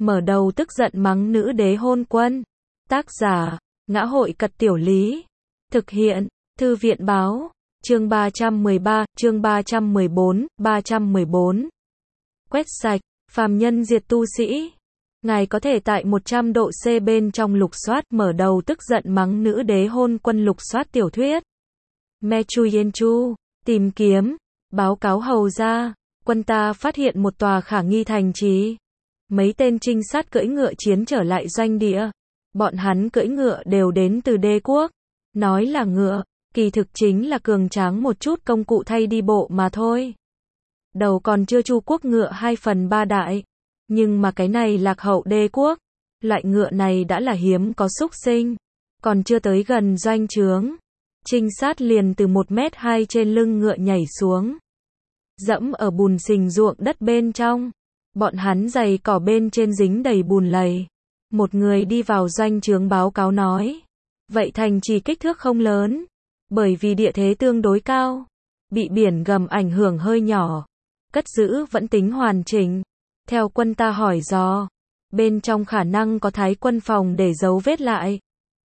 mở đầu tức giận mắng nữ đế hôn quân. Tác giả, Ngã Hội Cật Tiểu Lý. Thực hiện, Thư viện Báo. Chương 313, chương 314, 314. Quét sạch, phàm nhân diệt tu sĩ. Ngài có thể tại 100 độ C bên trong lục soát mở đầu tức giận mắng nữ đế hôn quân lục soát tiểu thuyết. Mechu Yenchu, tìm kiếm, báo cáo hầu ra, quân ta phát hiện một tòa khả nghi thành trì. Mấy tên trinh sát cưỡi ngựa chiến trở lại doanh địa. Bọn hắn cưỡi ngựa đều đến từ đế quốc. Nói là ngựa, kỳ thực chính là cường tráng một chút công cụ thay đi bộ mà thôi. Đầu còn chưa chu quốc ngựa 2/3 đại. Nhưng mà cái này lạc hậu đế quốc. Loại ngựa này đã là hiếm có xúc sinh. Còn chưa tới gần doanh trướng. Trinh sát liền từ 1m2 trên lưng ngựa nhảy xuống. Dẫm ở bùn sình ruộng đất bên trong. Bọn hắn giày cỏ bên trên dính đầy bùn lầy. Một người đi vào doanh trướng báo cáo nói. Vậy thành trì kích thước không lớn. Bởi vì địa thế tương đối cao. Bị biển gầm ảnh hưởng hơi nhỏ. Cất giữ vẫn tính hoàn chỉnh. Theo quân ta hỏi dò. Bên trong khả năng có thái quân phòng để dấu vết lại.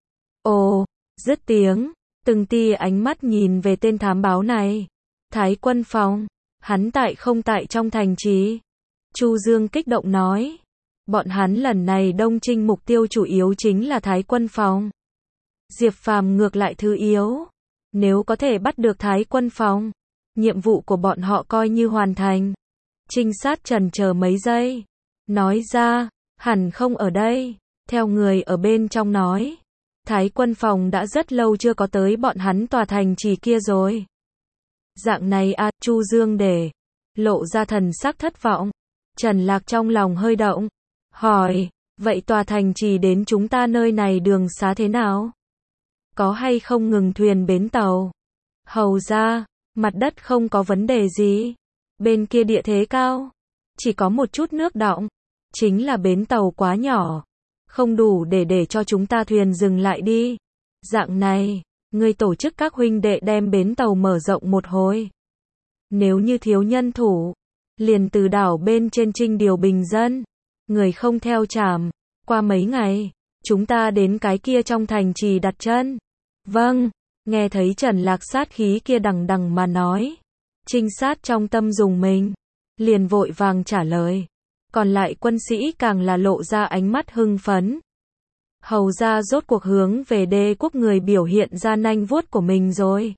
Ồ, dứt tiếng. Từng tia ánh mắt nhìn về tên thám báo này. Thái quân phòng. Hắn tại không tại trong thành trì. Chu Dương kích động nói. Bọn hắn lần này đông chinh mục tiêu chủ yếu chính là thái quân phòng. Diệp Phàm ngược lại thứ yếu. Nếu có thể bắt được thái quân phòng, nhiệm vụ của bọn họ coi như hoàn thành. Trinh sát chần chờ mấy giây. Nói ra, hẳn không ở đây. Theo người ở bên trong nói. Thái quân phòng đã rất lâu chưa có tới bọn hắn tòa thành trì kia rồi. Dạng này à, Chu Dương để lộ ra thần sắc thất vọng. Trần Lạc trong lòng hơi động. Hỏi, vậy tòa thành trì đến chúng ta nơi này đường xá thế nào? Có hay không ngừng thuyền bến tàu? Hầu ra, mặt đất không có vấn đề gì. Bên kia địa thế cao. Chỉ có một chút nước đọng. Chính là bến tàu quá nhỏ. Không đủ để cho chúng ta thuyền dừng lại đi. Dạng này, người tổ chức các huynh đệ đem bến tàu mở rộng một hồi. Nếu như thiếu nhân thủ, liền từ đảo bên trên trinh điều bình dân. Người không theo trảm. Qua mấy ngày, chúng ta đến cái kia trong thành trì đặt chân. Vâng, nghe thấy Trần Lạc sát khí kia đằng đằng mà nói. Trinh sát trong tâm dùng mình. Liền vội vàng trả lời. Còn lại quân sĩ càng là lộ ra ánh mắt hưng phấn. Hầu ra rốt cuộc hướng về đế quốc người biểu hiện ra nanh vuốt của mình rồi.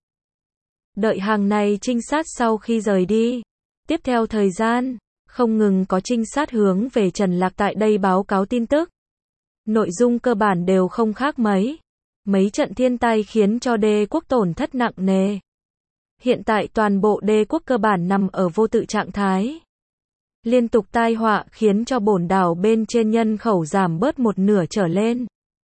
Đợi hàng này trinh sát sau khi rời đi. Tiếp theo thời gian, không ngừng có trinh sát hướng về Trần Lạc tại đây báo cáo tin tức. Nội dung cơ bản đều không khác mấy. Mấy trận thiên tai khiến cho đế quốc tổn thất nặng nề. Hiện tại toàn bộ đế quốc cơ bản nằm ở vô tự trạng thái. Liên tục tai họa khiến cho bổn đảo bên trên nhân khẩu giảm bớt một nửa trở lên.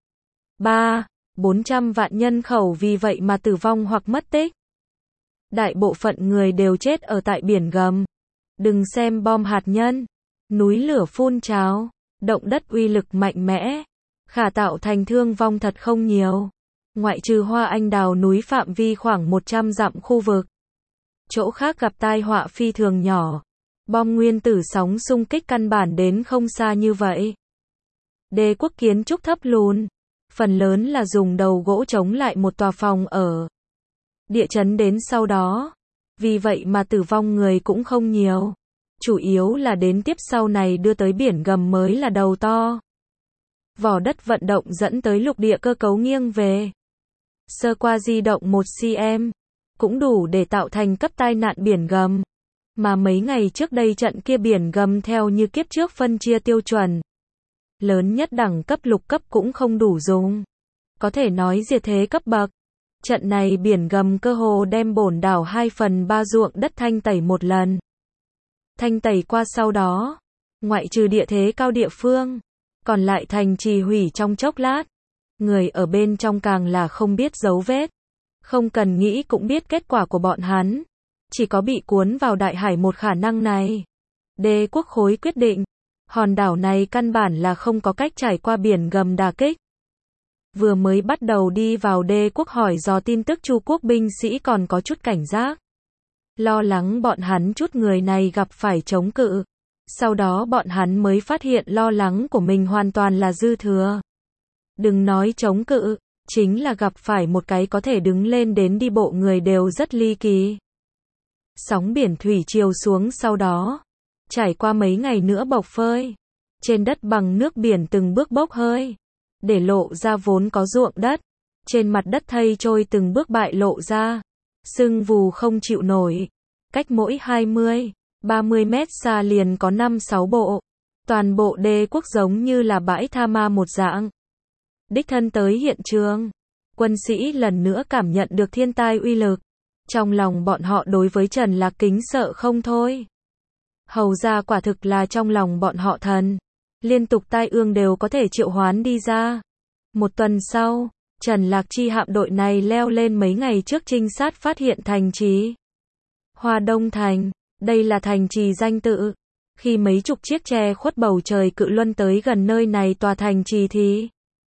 300-400 vạn nhân khẩu vì vậy mà tử vong hoặc mất tích. Đại bộ phận người đều chết ở tại biển gầm. Đừng xem bom hạt nhân, núi lửa phun trào, động đất uy lực mạnh mẽ, khả tạo thành thương vong thật không nhiều. Ngoại trừ Hoa Anh Đào núi phạm vi khoảng 100 dặm khu vực. Chỗ khác gặp tai họa phi thường nhỏ. Bom nguyên tử sóng xung kích căn bản đến không xa như vậy. Đế quốc kiến trúc thấp lùn, phần lớn là dùng đầu gỗ chống lại một tòa phòng ở. Địa chấn đến sau đó, vì vậy mà tử vong người cũng không nhiều. Chủ yếu là đến tiếp sau này đưa tới biển gầm mới là đầu to. Vỏ đất vận động dẫn tới lục địa cơ cấu nghiêng về. Sơ qua di động 1 cm, cũng đủ để tạo thành cấp tai nạn biển gầm. Mà mấy ngày trước đây trận kia biển gầm theo như kiếp trước phân chia tiêu chuẩn. Lớn nhất đẳng cấp lục cấp cũng không đủ dùng. Có thể nói diệt thế cấp bậc. Trận này biển gầm cơ hồ đem bổn đảo 2/3 ruộng đất thanh tẩy một lần. Thanh tẩy qua sau đó, ngoại trừ địa thế cao địa phương, còn lại thành trì hủy trong chốc lát. Người ở bên trong càng là không biết dấu vết. Không cần nghĩ cũng biết kết quả của bọn hắn. Chỉ có bị cuốn vào đại hải một khả năng này. Đế quốc khối quyết định. Hòn đảo này căn bản là không có cách trải qua biển gầm đả kích. Vừa mới bắt đầu đi vào đế quốc hỏi dò tin tức Chu quốc binh sĩ còn có chút cảnh giác. Lo lắng bọn hắn chút người này gặp phải chống cự. Sau đó bọn hắn mới phát hiện lo lắng của mình hoàn toàn là dư thừa. Đừng nói chống cự, chính là gặp phải một cái có thể đứng lên đến đi bộ người đều rất ly kỳ. Sóng biển thủy triều xuống sau đó, trải qua mấy ngày nữa bộc phơi. Trên đất bằng nước biển từng bước bốc hơi, để lộ ra vốn có ruộng đất. Trên mặt đất thây trôi từng bước bại lộ ra, sưng vù không chịu nổi. Cách mỗi 20, 30 mét xa liền có 5-6 bộ. Toàn bộ đê quốc giống như là bãi tha ma một dạng. Đích thân tới hiện trường, quân sĩ lần nữa cảm nhận được thiên tai uy lực. Trong lòng bọn họ đối với Trần Lạc kính sợ không thôi. Hầu ra quả thực là trong lòng bọn họ thần. Liên tục tai ương đều có thể triệu hoán đi ra. Một tuần sau, Trần Lạc chi hạm đội này leo lên mấy ngày trước trinh sát phát hiện thành trì Hoa Đông Thành. Đây là thành trì danh tự. Khi mấy chục chiếc che khuất bầu trời cự luân tới gần nơi này tòa thành trì thì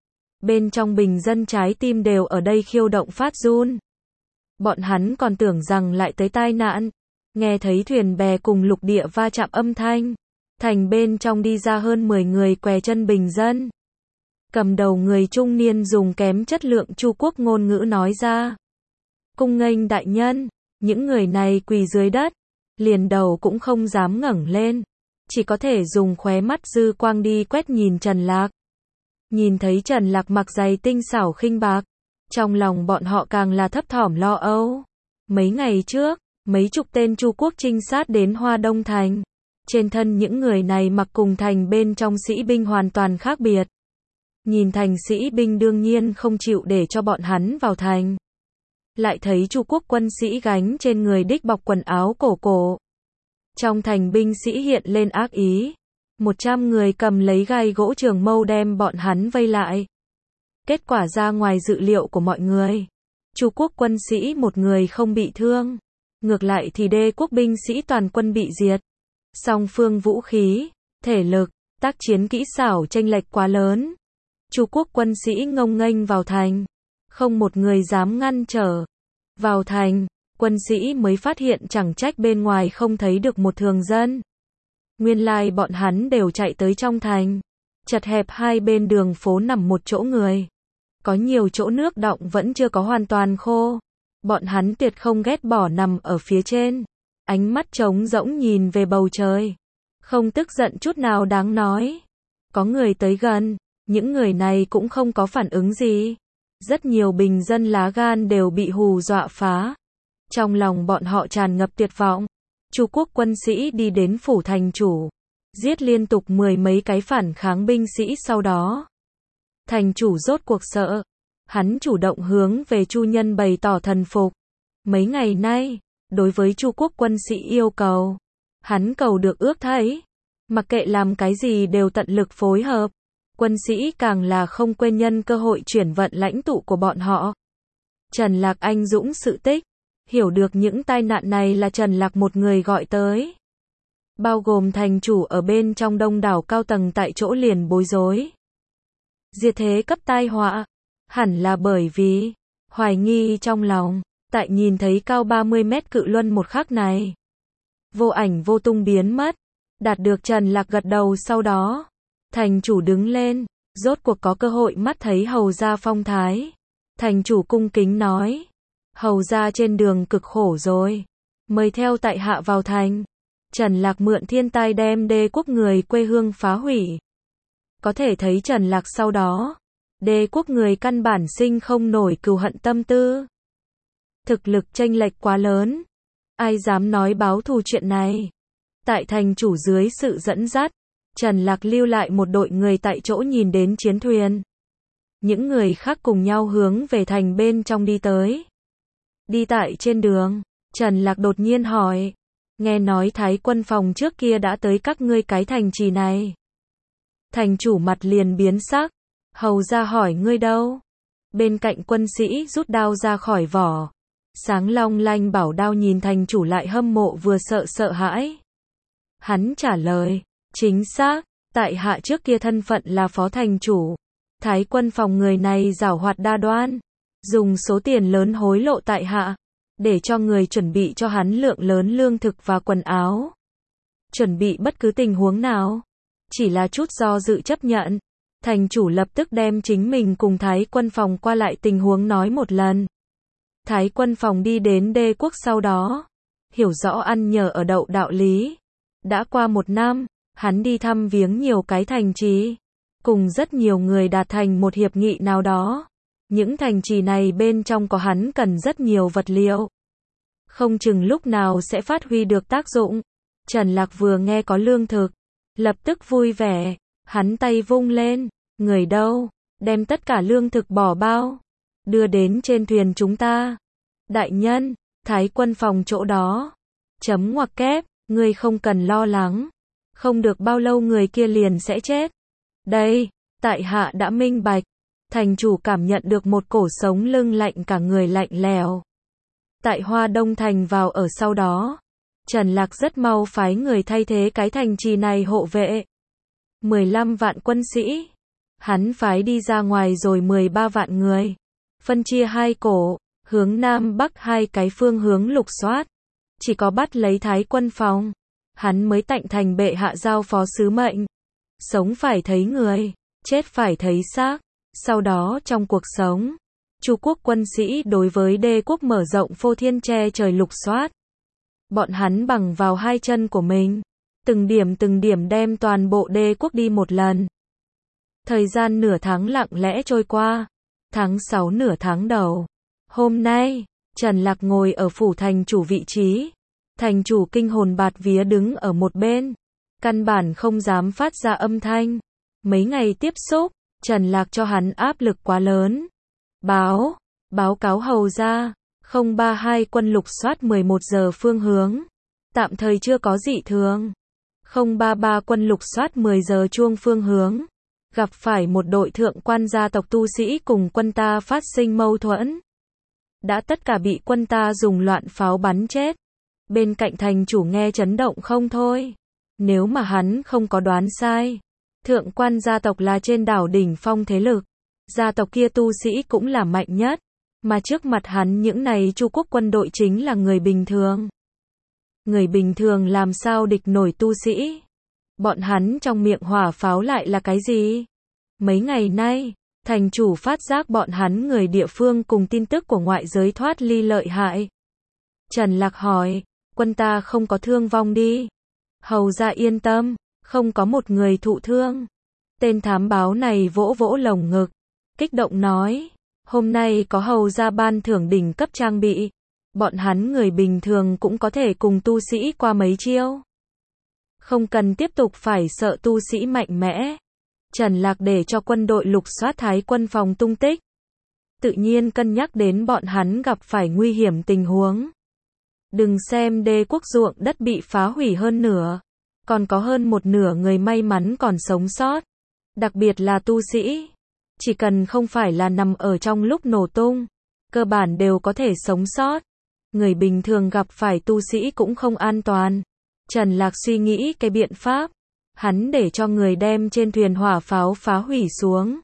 bên trong bình dân trái tim đều ở đây khiêu động phát run. Bọn hắn còn tưởng rằng lại tới tai nạn. Nghe thấy thuyền bè cùng lục địa va chạm âm thanh. Thành bên trong đi ra hơn 10 người què chân bình dân. Cầm đầu người trung niên dùng kém chất lượng Chu Quốc ngôn ngữ nói ra. Cung nghênh đại nhân. Những người này quỳ dưới đất. Liền đầu cũng không dám ngẩng lên. Chỉ có thể dùng khóe mắt dư quang đi quét nhìn Trần Lạc. Nhìn thấy Trần Lạc mặc giày tinh xảo khinh bạc. Trong lòng bọn họ càng là thấp thỏm lo âu. Mấy ngày trước, mấy chục tên Chu Quốc trinh sát đến Hoa Đông Thành. Trên thân những người này mặc cùng thành bên trong sĩ binh hoàn toàn khác biệt. Nhìn thành sĩ binh đương nhiên không chịu để cho bọn hắn vào thành. Lại thấy Chu Quốc quân sĩ gánh trên người đích bọc quần áo cổ. Trong thành binh sĩ hiện lên ác ý. 100 người cầm lấy gai gỗ trường mâu đem bọn hắn vây lại. Kết quả ra ngoài dự liệu của mọi người. Chu Quốc quân sĩ một người không bị thương. Ngược lại thì đê quốc binh sĩ toàn quân bị diệt. Song phương vũ khí, thể lực, tác chiến kỹ xảo chênh lệch quá lớn. Chu Quốc quân sĩ ngông nghênh vào thành. Không một người dám ngăn trở. Vào thành, quân sĩ mới phát hiện chẳng trách bên ngoài không thấy được một thường dân. Nguyên lai bọn hắn đều chạy tới trong thành. Chật hẹp hai bên đường phố nằm một chỗ người. Có nhiều chỗ nước đọng vẫn chưa có hoàn toàn khô. Bọn hắn tuyệt không ghét bỏ nằm ở phía trên. Ánh mắt trống rỗng nhìn về bầu trời. Không tức giận chút nào đáng nói. Có người tới gần. Những người này cũng không có phản ứng gì. Rất nhiều bình dân lá gan đều bị hù dọa phá. Trong lòng bọn họ tràn ngập tuyệt vọng. Chu Quốc quân sĩ đi đến phủ thành chủ. Giết liên tục 10 mấy cái phản kháng binh sĩ sau đó. Thành chủ rốt cuộc sợ. Hắn chủ động hướng về Chu nhân bày tỏ thần phục. Mấy ngày nay, đối với Chu Quốc quân sĩ yêu cầu. Hắn cầu được ước thấy. Mặc kệ làm cái gì đều tận lực phối hợp. Quân sĩ càng là không quên nhân cơ hội chuyển vận lãnh tụ của bọn họ. Trần Lạc anh dũng sự tích. Hiểu được những tai nạn này là Trần Lạc một người gọi tới. Bao gồm thành chủ ở bên trong đông đảo cao tầng tại chỗ liền bối rối. Diệt thế cấp tai họa. Hẳn là bởi vì hoài nghi trong lòng. Tại nhìn thấy cao 30 mét cự luân một khắc này. Vô ảnh vô tung biến mất. Đạt được Trần Lạc gật đầu sau đó. Thành chủ đứng lên. Rốt cuộc có cơ hội mắt thấy hầu gia phong thái. Thành chủ cung kính nói. Hầu gia trên đường cực khổ rồi. Mời theo tại hạ vào thành. Trần Lạc mượn thiên tai đem đê quốc người quê hương phá hủy. Có thể thấy Trần Lạc sau đó. Đê quốc người căn bản sinh không nổi cừu hận tâm tư. Thực lực chênh lệch quá lớn. Ai dám nói báo thù chuyện này. Tại thành chủ dưới sự dẫn dắt. Trần Lạc lưu lại một đội người tại chỗ nhìn đến chiến thuyền. Những người khác cùng nhau hướng về thành bên trong đi tới. Đi tại trên đường, Trần Lạc đột nhiên hỏi. Nghe nói Thái quân phòng trước kia đã tới các ngươi cái thành trì này. Thành chủ mặt liền biến sắc. Hầu ra hỏi ngươi đâu? Bên cạnh quân sĩ rút đao ra khỏi vỏ. Sáng long lanh bảo đao nhìn thành chủ lại hâm mộ vừa sợ hãi. Hắn trả lời. Chính xác, tại hạ trước kia thân phận là phó thành chủ. Thái quân phòng người này giảo hoạt đa đoan. Dùng số tiền lớn hối lộ tại hạ. Để cho người chuẩn bị cho hắn lượng lớn lương thực và quần áo. chuẩn bị bất cứ tình huống nào. Chỉ là chút do dự chấp nhận. Thành chủ lập tức đem chính mình cùng Thái Quân Phòng qua lại tình huống nói một lần. Thái Quân Phòng đi đến Đê quốc sau đó, hiểu rõ ăn nhờ ở đậu đạo lý. Đã qua 1 năm, hắn đi thăm viếng nhiều cái thành trì, cùng rất nhiều người đạt thành một hiệp nghị nào đó. Những thành trì này bên trong có hắn cần rất nhiều vật liệu. Không chừng lúc nào sẽ phát huy được tác dụng. Trần Lạc vừa nghe có lương thực, lập tức vui vẻ, hắn tay vung lên, người đâu, đem tất cả lương thực bỏ bao, đưa đến trên thuyền chúng ta. Đại nhân, Thái Quân Phòng chỗ đó. Chấm ngoặc kép, ngươi không cần lo lắng. Không được bao lâu người kia liền sẽ chết. Đây, tại hạ đã minh bạch. Thành chủ cảm nhận được một cổ sống lưng lạnh cả người lạnh lẽo. Tại Hoa Đông Thành vào ở sau đó, Trần Lạc rất mau phái người thay thế cái thành trì này hộ vệ. 15 vạn quân sĩ. Hắn phái đi ra ngoài rồi 13 vạn người. Phân chia 2 cổ, hướng Nam Bắc 2 cái phương hướng lục soát. Chỉ có bắt lấy Thái Quân Phòng, hắn mới tạnh thành bệ hạ giao phó sứ mệnh. Sống phải thấy người, chết phải thấy xác. Sau đó trong cuộc sống, Chu quốc quân sĩ đối với Đê quốc mở rộng phô thiên che trời lục soát. Bọn hắn bằng vào 2 chân của mình, từng điểm đem toàn bộ Đê quốc đi một lần. Thời gian nửa tháng lặng lẽ trôi qua. Tháng 6 nửa tháng đầu. Hôm nay, Trần Lạc ngồi ở phủ thành chủ vị trí. Thành chủ kinh hồn bạt vía đứng ở một bên. Căn bản không dám phát ra âm thanh. Mấy ngày tiếp xúc, Trần Lạc cho hắn áp lực quá lớn. Báo cáo hầu ra, 032 quân lục soát 11 giờ phương hướng. Tạm thời chưa có dị thường. 033 quân lục soát 10 giờ chuông phương hướng. Gặp phải một đội thượng quan gia tộc tu sĩ cùng quân ta phát sinh mâu thuẫn. Đã tất cả bị quân ta dùng loạn pháo bắn chết. Bên cạnh thành chủ nghe chấn động không thôi. Nếu mà hắn không có đoán sai, thượng quan gia tộc là trên đảo đỉnh phong thế lực. Gia tộc kia tu sĩ cũng là mạnh nhất. Mà trước mặt hắn những này Chu quốc quân đội chính là người bình thường. Người bình thường làm sao địch nổi tu sĩ? Bọn hắn trong miệng hỏa pháo lại là cái gì? Mấy ngày nay, thành chủ phát giác bọn hắn người địa phương cùng tin tức của ngoại giới thoát ly lợi hại. Trần Lạc hỏi, quân ta không có thương vong đi. Hầu ra yên tâm, không có một người thụ thương. Tên thám báo này vỗ vỗ lồng ngực, kích động nói, hôm nay có hầu ra ban thưởng đỉnh cấp trang bị. Bọn hắn người bình thường cũng có thể cùng tu sĩ qua mấy chiêu. Không cần tiếp tục phải sợ tu sĩ mạnh mẽ. Trần Lạc để cho quân đội lục soát Thái Quân Phòng tung tích. Tự nhiên cân nhắc đến bọn hắn gặp phải nguy hiểm tình huống. Đừng xem Đê quốc ruộng đất bị phá hủy hơn nửa. Còn có hơn một nửa người may mắn còn sống sót. Đặc biệt là tu sĩ. Chỉ cần không phải là nằm ở trong lúc nổ tung. Cơ bản đều có thể sống sót. Người bình thường gặp phải tu sĩ cũng không an toàn. Trần Lạc suy nghĩ cái biện pháp. Hắn để cho người đem trên thuyền hỏa pháo phá hủy xuống.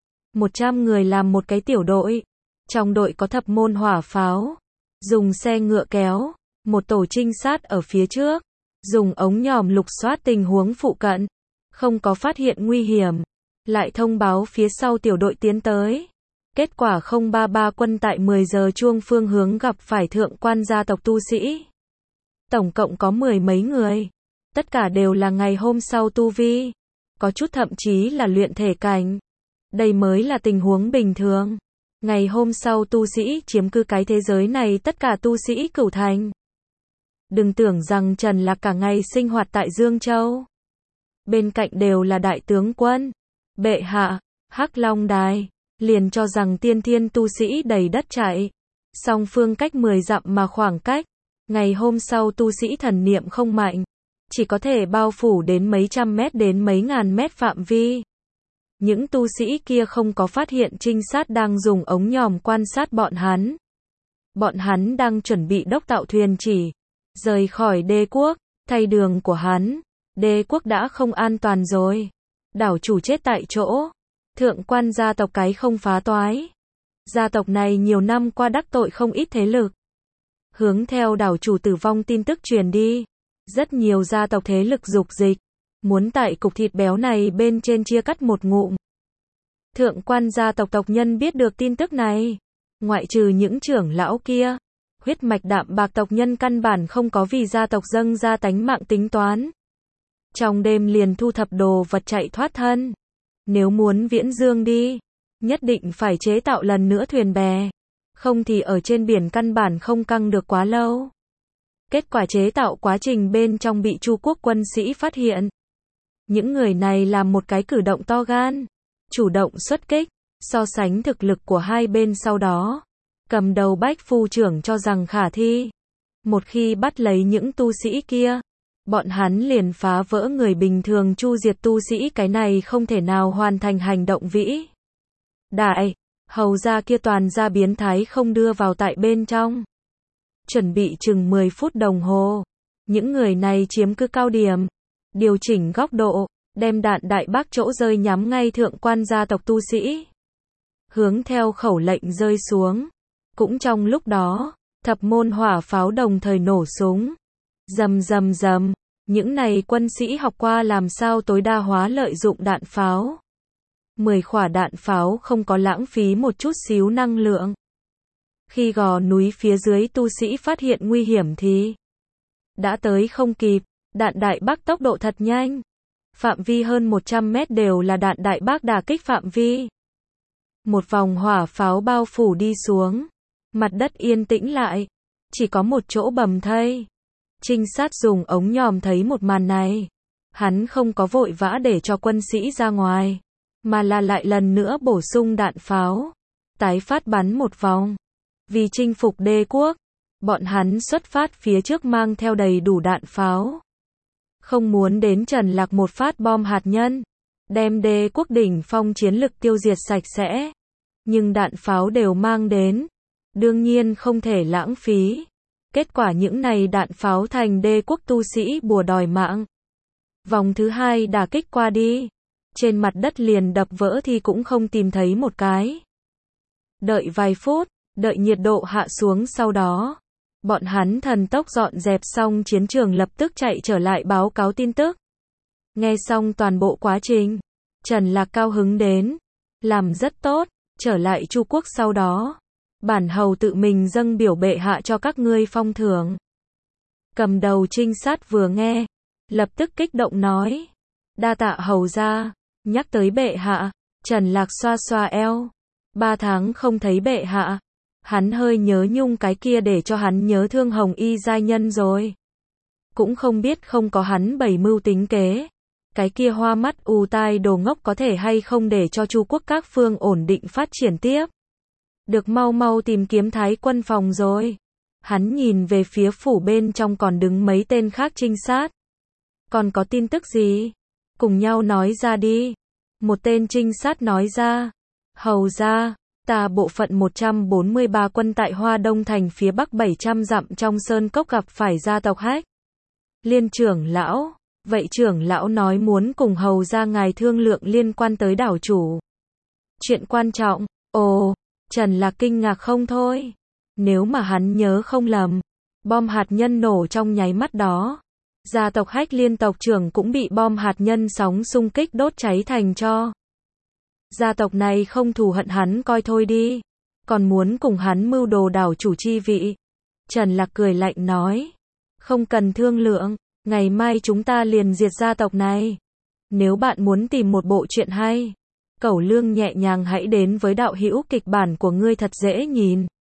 100 người làm một cái tiểu đội. Trong đội có thập môn hỏa pháo. Dùng xe ngựa kéo. Một tổ trinh sát ở phía trước. Dùng ống nhòm lục soát tình huống phụ cận. Không có phát hiện nguy hiểm. Lại thông báo phía sau tiểu đội tiến tới. Kết quả 033 quân tại 10 giờ chuông phương hướng gặp phải thượng quan gia tộc tu sĩ. Tổng cộng có 10 mấy người. Tất cả đều là ngày hôm sau tu vi. Có chút thậm chí là luyện thể cảnh. Đây mới là tình huống bình thường. Ngày hôm sau tu sĩ chiếm cứ cái thế giới này tất cả tu sĩ cửu thành. Đừng tưởng rằng Trần Lạc cả ngày sinh hoạt tại Dương Châu. Bên cạnh đều là đại tướng quân. Bệ hạ, Hắc Long Đài. Liền cho rằng tiên thiên tu sĩ đầy đất chạy. Song phương cách 10 dặm mà khoảng cách. Ngày hôm sau tu sĩ thần niệm không mạnh. Chỉ có thể bao phủ đến mấy trăm mét đến mấy ngàn mét phạm vi. Những tu sĩ kia không có phát hiện trinh sát đang dùng ống nhòm quan sát bọn hắn. Bọn hắn đang chuẩn bị đốc tạo thuyền chỉ. Rời khỏi Đê quốc, thay đường của hắn. Đê quốc đã không an toàn rồi. Đảo chủ chết tại chỗ. Thượng quan gia tộc cái không phá toái. Gia tộc này nhiều năm qua đắc tội không ít thế lực. Hướng theo đảo chủ tử vong tin tức truyền đi. Rất nhiều gia tộc thế lực dục dịch, muốn tại cục thịt béo này bên trên chia cắt một ngụm. Thượng quan gia tộc tộc nhân biết được tin tức này, ngoại trừ những trưởng lão kia, huyết mạch đạm bạc tộc nhân căn bản không có vì gia tộc dâng ra tánh mạng tính toán. Trong đêm liền thu thập đồ vật chạy thoát thân. Nếu muốn viễn dương đi, nhất định phải chế tạo lần nữa thuyền bè, không thì ở trên biển căn bản không căng được quá lâu. Kết quả chế tạo quá trình bên trong bị Chu quốc quân sĩ phát hiện. Những người này làm một cái cử động to gan, chủ động xuất kích, so sánh thực lực của hai bên sau đó. Cầm đầu Bách phu trưởng cho rằng khả thi. Một khi bắt lấy những tu sĩ kia, bọn hắn liền phá vỡ người bình thường chu diệt tu sĩ, cái này không thể nào hoàn thành hành động vĩ đại. Hầu gia kia toàn ra biến thái không đưa vào tại bên trong. Chuẩn bị chừng 10 phút đồng hồ. Những người này chiếm cứ cao điểm, điều chỉnh góc độ, đem đạn đại bác chỗ rơi nhắm ngay thượng quan gia tộc tu sĩ. Hướng theo khẩu lệnh rơi xuống. Cũng trong lúc đó, thập môn hỏa pháo đồng thời nổ súng. Rầm rầm rầm, những này quân sĩ học qua làm sao tối đa hóa lợi dụng đạn pháo. 10 quả đạn pháo không có lãng phí một chút xíu năng lượng. Khi gò núi phía dưới tu sĩ phát hiện nguy hiểm thì đã tới không kịp, đạn đại bác tốc độ thật nhanh. Phạm vi hơn 100 mét đều là đạn đại bác đả kích phạm vi. Một vòng hỏa pháo bao phủ đi xuống. Mặt đất yên tĩnh lại. Chỉ có một chỗ bầm thây. Trinh sát dùng ống nhòm thấy một màn này. Hắn không có vội vã để cho quân sĩ ra ngoài, mà là lại lần nữa bổ sung đạn pháo. Tái phát bắn một vòng. Vì chinh phục đế quốc, bọn hắn xuất phát phía trước mang theo đầy đủ đạn pháo. Không muốn đến Trần Lạc một phát bom hạt nhân, đem đế quốc đỉnh phong chiến lực tiêu diệt sạch sẽ. Nhưng đạn pháo đều mang đến, đương nhiên không thể lãng phí. Kết quả những này đạn pháo thành đế quốc tu sĩ bùa đòi mạng. Vòng thứ hai đả kích qua đi, trên mặt đất liền đập vỡ thì cũng không tìm thấy một cái. Đợi vài phút, đợi nhiệt độ hạ xuống sau đó, bọn hắn thần tốc dọn dẹp xong chiến trường lập tức chạy trở lại báo cáo tin tức. Nghe xong toàn bộ quá trình, Trần Lạc cao hứng đến, làm rất tốt, trở lại Chu quốc sau đó. Bản hầu tự mình dâng biểu bệ hạ cho các ngươi phong thưởng. Cầm đầu trinh sát vừa nghe, lập tức kích động nói. Đa tạ hầu gia, nhắc tới bệ hạ, Trần Lạc xoa xoa eo. 3 tháng không thấy bệ hạ, hắn hơi nhớ nhung cái kia để cho hắn nhớ thương Hồng Y giai nhân rồi. Cũng không biết không có hắn bày mưu tính kế. Cái kia hoa mắt ù tai đồ ngốc có thể hay không để cho Chu quốc các phương ổn định phát triển tiếp. Được mau mau tìm kiếm Thái quân phòng rồi. Hắn nhìn về phía phủ bên trong còn đứng mấy tên khác trinh sát. Còn có tin tức gì? Cùng nhau nói ra đi. Một tên trinh sát nói ra. Hầu ra, ta bộ phận 143 quân tại Hoa Đông thành phía bắc 700 dặm trong sơn cốc gặp phải gia tộc Hách Liên trưởng lão. Vậy trưởng lão nói muốn cùng hầu ra ngài thương lượng liên quan tới đảo chủ. Chuyện quan trọng. Ồ, Trần Lạc kinh ngạc không thôi. Nếu mà hắn nhớ không lầm, bom hạt nhân nổ trong nháy mắt đó. Gia tộc Hách Liên tộc trưởng cũng bị bom hạt nhân sóng xung kích đốt cháy thành tro. Gia tộc này không thù hận hắn coi thôi đi, còn muốn cùng hắn mưu đồ đảo chủ chi vị. Trần Lạc cười lạnh nói. Không cần thương lượng, ngày mai chúng ta liền diệt gia tộc này. Nếu bạn muốn tìm một bộ truyện hay, Cẩu Lương nhẹ nhàng hãy đến với đạo hữu kịch bản của ngươi thật dễ nhìn.